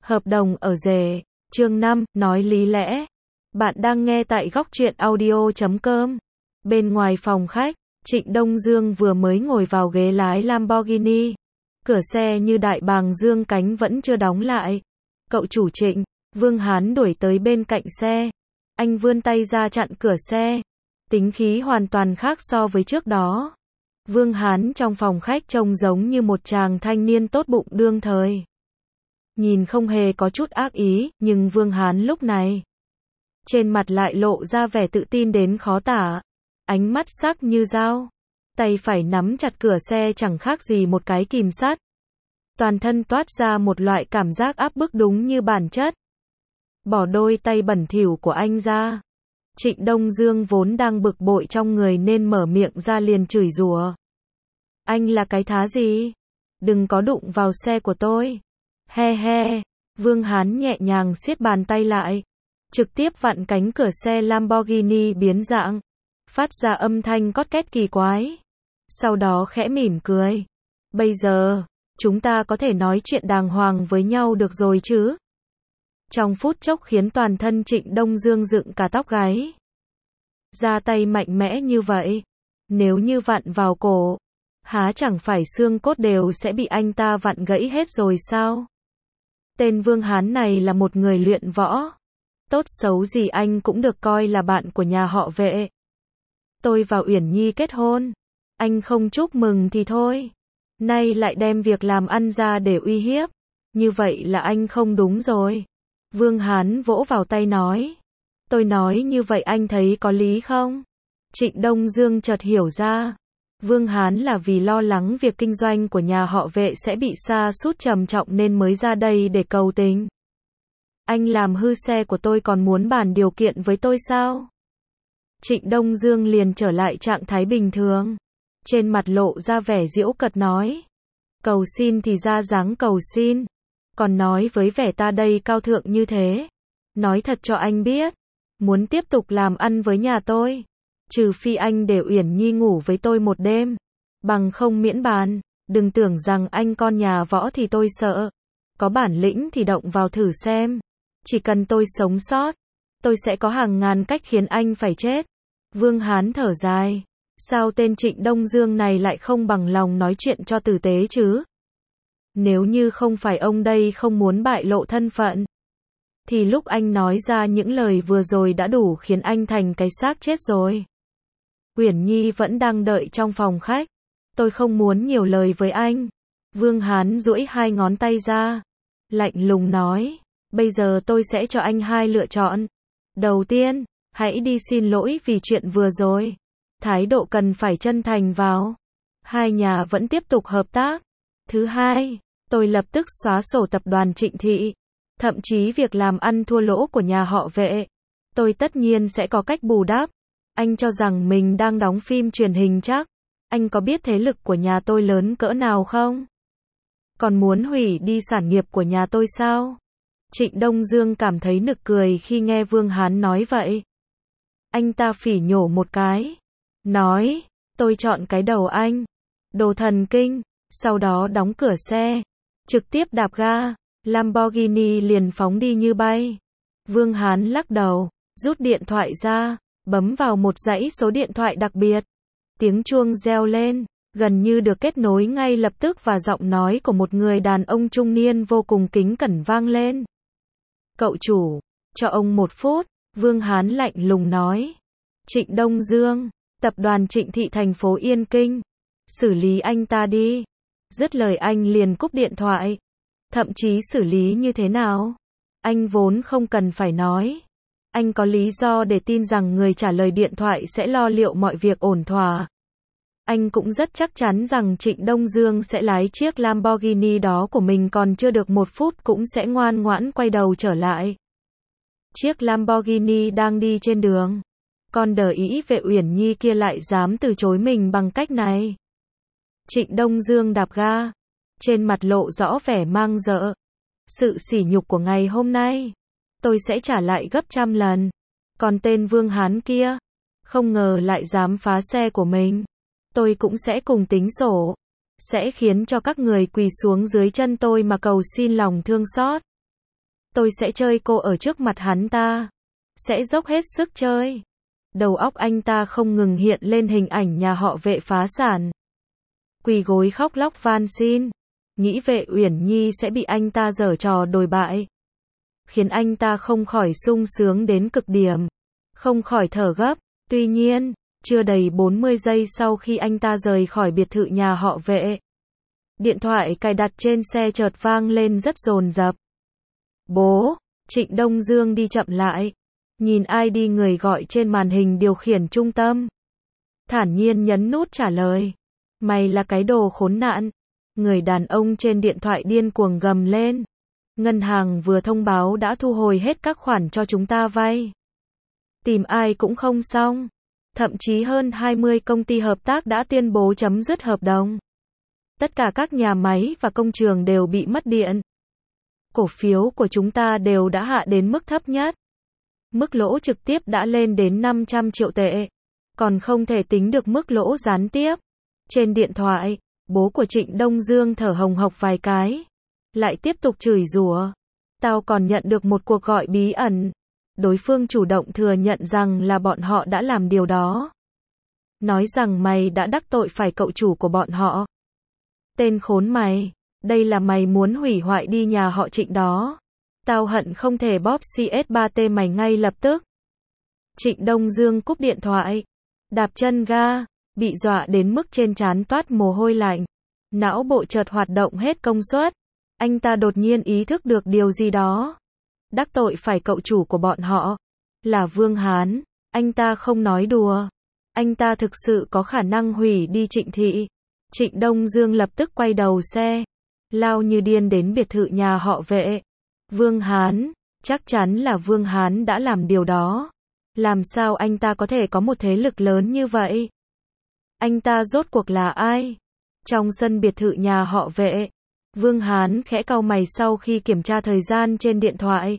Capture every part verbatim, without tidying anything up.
Hợp đồng ở rể. Chương năm, nói lý lẽ. Bạn đang nghe tại góc truyện audio chấm com. Bên ngoài phòng khách, Trịnh Đông Dương vừa mới ngồi vào ghế lái Lamborghini. Cửa xe như đại bàng dương cánh vẫn chưa đóng lại. Cậu chủ Trịnh, Vương Hán đuổi tới bên cạnh xe. Anh vươn tay ra chặn cửa xe. Tính khí hoàn toàn khác so với trước đó. Vương Hán trong phòng khách trông giống như một chàng thanh niên tốt bụng đương thời. Nhìn không hề có chút ác ý, nhưng Vương Hán lúc này, trên mặt lại lộ ra vẻ tự tin đến khó tả. Ánh mắt sắc như dao. Tay phải nắm chặt cửa xe chẳng khác gì một cái kìm sắt. Toàn thân toát ra một loại cảm giác áp bức đúng như bản chất. Bỏ đôi tay bẩn thỉu của anh ra. Trịnh Đông Dương vốn đang bực bội trong người nên mở miệng ra liền chửi rủa. Anh là cái thá gì? Đừng có đụng vào xe của tôi. He he. Vương Hán nhẹ nhàng siết bàn tay lại. Trực tiếp vặn cánh cửa xe Lamborghini biến dạng. Phát ra âm thanh cót két kỳ quái. Sau đó khẽ mỉm cười. Bây giờ, chúng ta có thể nói chuyện đàng hoàng với nhau được rồi chứ? Trong phút chốc khiến toàn thân Trịnh Đông Dương dựng cả tóc gáy. Ra tay mạnh mẽ như vậy. Nếu như vặn vào cổ, há chẳng phải xương cốt đều sẽ bị anh ta vặn gãy hết rồi sao? Tên Vương Hán này là một người luyện võ. Tốt xấu gì anh cũng được coi là bạn của nhà họ Vệ. Tôi và Uyển Nhi kết hôn. Anh không chúc mừng thì thôi. Nay lại đem việc làm ăn ra để uy hiếp. Như vậy là anh không đúng rồi. Vương Hán vỗ vào tay nói. Tôi nói như vậy anh thấy có lý không? Trịnh Đông Dương chợt hiểu ra. Vương Hán là vì lo lắng việc kinh doanh của nhà họ Vệ sẽ bị sa sút trầm trọng nên mới ra đây để cầu tình. Anh làm hư xe của tôi còn muốn bàn điều kiện với tôi sao? Trịnh Đông Dương liền trở lại trạng thái bình thường. Trên mặt lộ ra vẻ giễu cợt nói. Cầu xin thì ra dáng cầu xin. Còn nói với vẻ ta đây cao thượng như thế. Nói thật cho anh biết. Muốn tiếp tục làm ăn với nhà tôi. Trừ phi anh để Uyển Nhi ngủ với tôi một đêm. Bằng không miễn bàn. Đừng tưởng rằng anh con nhà võ thì tôi sợ. Có bản lĩnh thì động vào thử xem. Chỉ cần tôi sống sót. Tôi sẽ có hàng ngàn cách khiến anh phải chết. Vương Hán thở dài. Sao tên Trịnh Đông Dương này lại không bằng lòng nói chuyện cho tử tế chứ? Nếu như không phải ông đây không muốn bại lộ thân phận, thì lúc anh nói ra những lời vừa rồi đã đủ khiến anh thành cái xác chết rồi. Uyển Nhi vẫn đang đợi trong phòng khách. Tôi không muốn nhiều lời với anh. Vương Hán duỗi hai ngón tay ra. Lạnh lùng nói. Bây giờ tôi sẽ cho anh hai lựa chọn. Đầu tiên, hãy đi xin lỗi vì chuyện vừa rồi. Thái độ cần phải chân thành vào. Hai nhà vẫn tiếp tục hợp tác. Thứ hai, tôi lập tức xóa sổ tập đoàn Trịnh Thị. Thậm chí việc làm ăn thua lỗ của nhà họ Vệ. Tôi tất nhiên sẽ có cách bù đắp. Anh cho rằng mình đang đóng phim truyền hình chắc. Anh có biết thế lực của nhà tôi lớn cỡ nào không? Còn muốn hủy đi sản nghiệp của nhà tôi sao? Trịnh Đông Dương cảm thấy nực cười khi nghe Vương Hán nói vậy. Anh ta phỉ nhổ một cái. Nói, tôi chọn cái đầu anh. Đồ thần kinh. Sau đó đóng cửa xe. Trực tiếp đạp ga. Lamborghini liền phóng đi như bay. Vương Hán lắc đầu. Rút điện thoại ra. Bấm vào một dãy số điện thoại đặc biệt. Tiếng chuông reo lên. Gần như được kết nối ngay lập tức và giọng nói của một người đàn ông trung niên vô cùng kính cẩn vang lên. Cậu chủ, cho ông một phút. Vương Hán lạnh lùng nói. Trịnh Đông Dương, tập đoàn Trịnh Thị thành phố Yên Kinh. Xử lý anh ta đi. Dứt lời anh liền cúp điện thoại. Thậm chí xử lý như thế nào? Anh vốn không cần phải nói. Anh có lý do để tin rằng người trả lời điện thoại sẽ lo liệu mọi việc ổn thỏa. Anh cũng rất chắc chắn rằng Trịnh Đông Dương sẽ lái chiếc Lamborghini đó của mình còn chưa được một phút cũng sẽ ngoan ngoãn quay đầu trở lại. Chiếc Lamborghini đang đi trên đường. Con đờ ĩ Vệ Uyển Nhi kia lại dám từ chối mình bằng cách này. Trịnh Đông Dương đạp ga. Trên mặt lộ rõ vẻ mang rợ. Sự sỉ nhục của ngày hôm nay. Tôi sẽ trả lại gấp trăm lần. Còn tên Vương Hán kia. Không ngờ lại dám phá xe của mình. Tôi cũng sẽ cùng tính sổ. Sẽ khiến cho các người quỳ xuống dưới chân tôi mà cầu xin lòng thương xót. Tôi sẽ chơi cô ở trước mặt hắn ta. Sẽ dốc hết sức chơi. Đầu óc anh ta không ngừng hiện lên hình ảnh nhà họ Vệ phá sản. Quỳ gối khóc lóc van xin. Nghĩ Vệ Uyển Nhi sẽ bị anh ta giở trò đồi bại. Khiến anh ta không khỏi sung sướng đến cực điểm. Không khỏi thở gấp. Tuy nhiên, chưa đầy bốn mươi giây sau khi anh ta rời khỏi biệt thự nhà họ Vệ, điện thoại cài đặt trên xe chợt vang lên rất dồn dập. Bố, Trịnh Đông Dương đi chậm lại. Nhìn ai đi người gọi trên màn hình điều khiển trung tâm. Thản nhiên nhấn nút trả lời. Mày là cái đồ khốn nạn. Người đàn ông trên điện thoại điên cuồng gầm lên. Ngân hàng vừa thông báo đã thu hồi hết các khoản cho chúng ta vay. Tìm ai cũng không xong. Thậm chí hơn hai mươi công ty hợp tác đã tuyên bố chấm dứt hợp đồng. Tất cả các nhà máy và công trường đều bị mất điện. Cổ phiếu của chúng ta đều đã hạ đến mức thấp nhất. Mức lỗ trực tiếp đã lên đến năm trăm triệu tệ. Còn không thể tính được mức lỗ gián tiếp. Trên điện thoại, bố của Trịnh Đông Dương thở hồng hộc vài cái. Lại tiếp tục chửi rủa. Tao còn nhận được một cuộc gọi bí ẩn. Đối phương chủ động thừa nhận rằng là bọn họ đã làm điều đó. Nói rằng mày đã đắc tội phải cậu chủ của bọn họ. Tên khốn mày, đây là mày muốn hủy hoại đi nhà họ Trịnh đó. Tao hận không thể bóp xê ét ba tê mày ngay lập tức. Trịnh Đông Dương cúp điện thoại. Đạp chân ga, bị dọa đến mức trên trán toát mồ hôi lạnh. Não bộ chợt hoạt động hết công suất. Anh ta đột nhiên ý thức được điều gì đó. Đắc tội phải cậu chủ của bọn họ. Là Vương Hán. Anh ta không nói đùa. Anh ta thực sự có khả năng hủy đi Trịnh thị. Trịnh Đông Dương lập tức quay đầu xe. Lao như điên đến biệt thự nhà họ Vệ. Vương Hán. Chắc chắn là Vương Hán đã làm điều đó. Làm sao anh ta có thể có một thế lực lớn như vậy? Anh ta rốt cuộc là ai? Trong sân biệt thự nhà họ Vệ, Vương Hán khẽ cau mày sau khi kiểm tra thời gian trên điện thoại.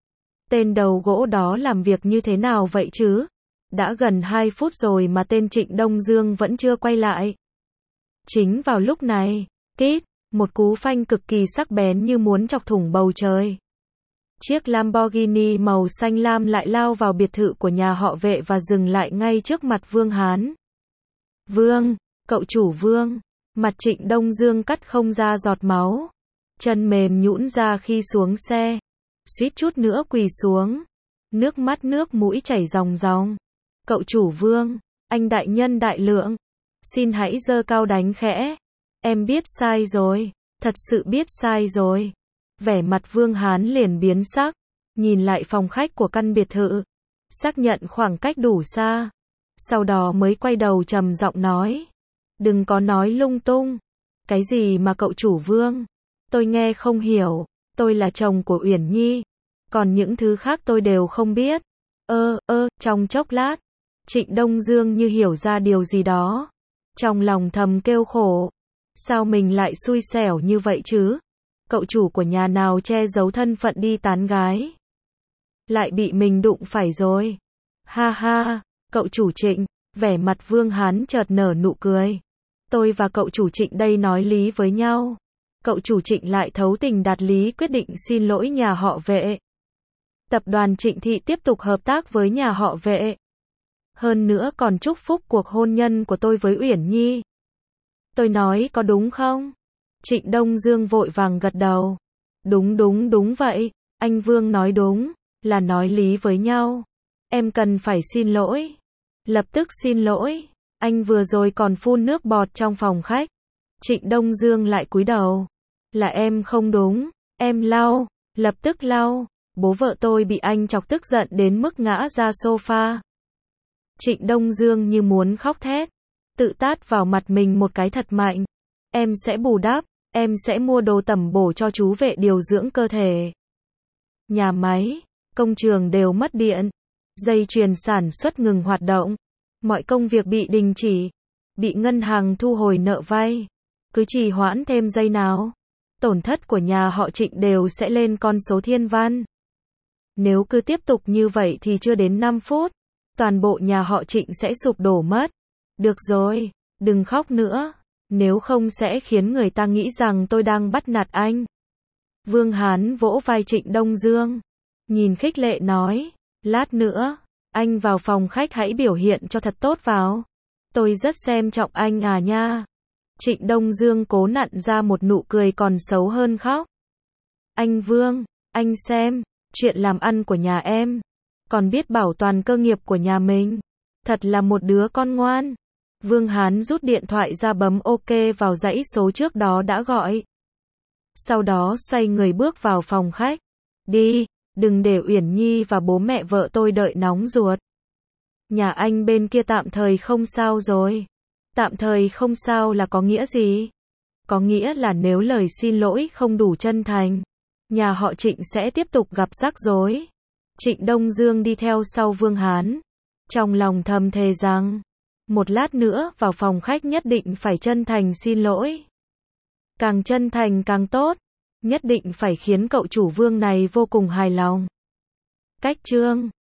Tên đầu gỗ đó làm việc như thế nào vậy chứ? Đã gần hai phút rồi mà tên Trịnh Đông Dương vẫn chưa quay lại. Chính vào lúc này, kít, một cú phanh cực kỳ sắc bén như muốn chọc thủng bầu trời. Chiếc Lamborghini màu xanh lam lại lao vào biệt thự của nhà họ Vệ và dừng lại ngay trước mặt Vương Hán. Vương, cậu chủ Vương, mặt Trịnh Đông Dương cắt không ra giọt máu. Chân mềm nhũn ra khi xuống xe. Suýt chút nữa quỳ xuống. Nước mắt nước mũi chảy ròng ròng. Cậu chủ Vương, anh đại nhân đại lượng. Xin hãy giơ cao đánh khẽ. Em biết sai rồi, thật sự biết sai rồi. Vẻ mặt Vương Hán liền biến sắc. Nhìn lại phòng khách của căn biệt thự. Xác nhận khoảng cách đủ xa. Sau đó mới quay đầu trầm giọng nói. Đừng có nói lung tung. Cái gì mà cậu chủ Vương? Tôi nghe không hiểu. Tôi là chồng của Uyển Nhi. Còn những thứ khác tôi đều không biết. Ơ, ơ, trong chốc lát. Trịnh Đông Dương như hiểu ra điều gì đó. Trong lòng thầm kêu khổ. Sao mình lại xui xẻo như vậy chứ? Cậu chủ của nhà nào che giấu thân phận đi tán gái. Lại bị mình đụng phải rồi. Ha ha, cậu chủ Trịnh, vẻ mặt Vương Hán chợt nở nụ cười. Tôi và cậu chủ Trịnh đây nói lý với nhau. Cậu chủ Trịnh lại thấu tình đạt lý quyết định xin lỗi nhà họ Vệ. Tập đoàn Trịnh Thị tiếp tục hợp tác với nhà họ Vệ. Hơn nữa còn chúc phúc cuộc hôn nhân của tôi với Uyển Nhi. Tôi nói có đúng không? Trịnh Đông Dương vội vàng gật đầu. Đúng đúng đúng vậy, anh Vương nói đúng, là nói lý với nhau. Em cần phải xin lỗi. Lập tức xin lỗi. Anh vừa rồi còn phun nước bọt trong phòng khách. Trịnh Đông Dương lại cúi đầu. Là em không đúng, em lau, lập tức lau. Bố vợ tôi bị anh chọc tức giận đến mức ngã ra sofa. Trịnh Đông Dương như muốn khóc thét. Tự tát vào mặt mình một cái thật mạnh. Em sẽ bù đắp, em sẽ mua đồ tẩm bổ cho chú Vệ điều dưỡng cơ thể. Nhà máy, công trường đều mất điện. Dây chuyền sản xuất ngừng hoạt động. Mọi công việc bị đình chỉ. Bị ngân hàng thu hồi nợ vay. Cứ trì hoãn thêm giây nào. Tổn thất của nhà họ Trịnh đều sẽ lên con số thiên văn. Nếu cứ tiếp tục như vậy thì chưa đến năm phút. Toàn bộ nhà họ Trịnh sẽ sụp đổ mất. Được rồi, đừng khóc nữa. Nếu không sẽ khiến người ta nghĩ rằng tôi đang bắt nạt anh. Vương Hán vỗ vai Trịnh Đông Dương, nhìn khích lệ nói, lát nữa, anh vào phòng khách hãy biểu hiện cho thật tốt vào. Tôi rất xem trọng anh à nha. Trịnh Đông Dương cố nặn ra một nụ cười còn xấu hơn khóc. Anh Vương, anh xem, chuyện làm ăn của nhà em, còn biết bảo toàn cơ nghiệp của nhà mình. Thật là một đứa con ngoan. Vương Hán rút điện thoại ra bấm OK vào dãy số trước đó đã gọi. Sau đó xoay người bước vào phòng khách. Đi, đừng để Uyển Nhi và bố mẹ vợ tôi đợi nóng ruột. Nhà anh bên kia tạm thời không sao rồi. Tạm thời không sao là có nghĩa gì? Có nghĩa là nếu lời xin lỗi không đủ chân thành, nhà họ Trịnh sẽ tiếp tục gặp rắc rối. Trịnh Đông Dương đi theo sau Vương Hán, trong lòng thầm thề rằng, một lát nữa vào phòng khách nhất định phải chân thành xin lỗi. Càng chân thành càng tốt, nhất định phải khiến cậu chủ Vương này vô cùng hài lòng. Cách chương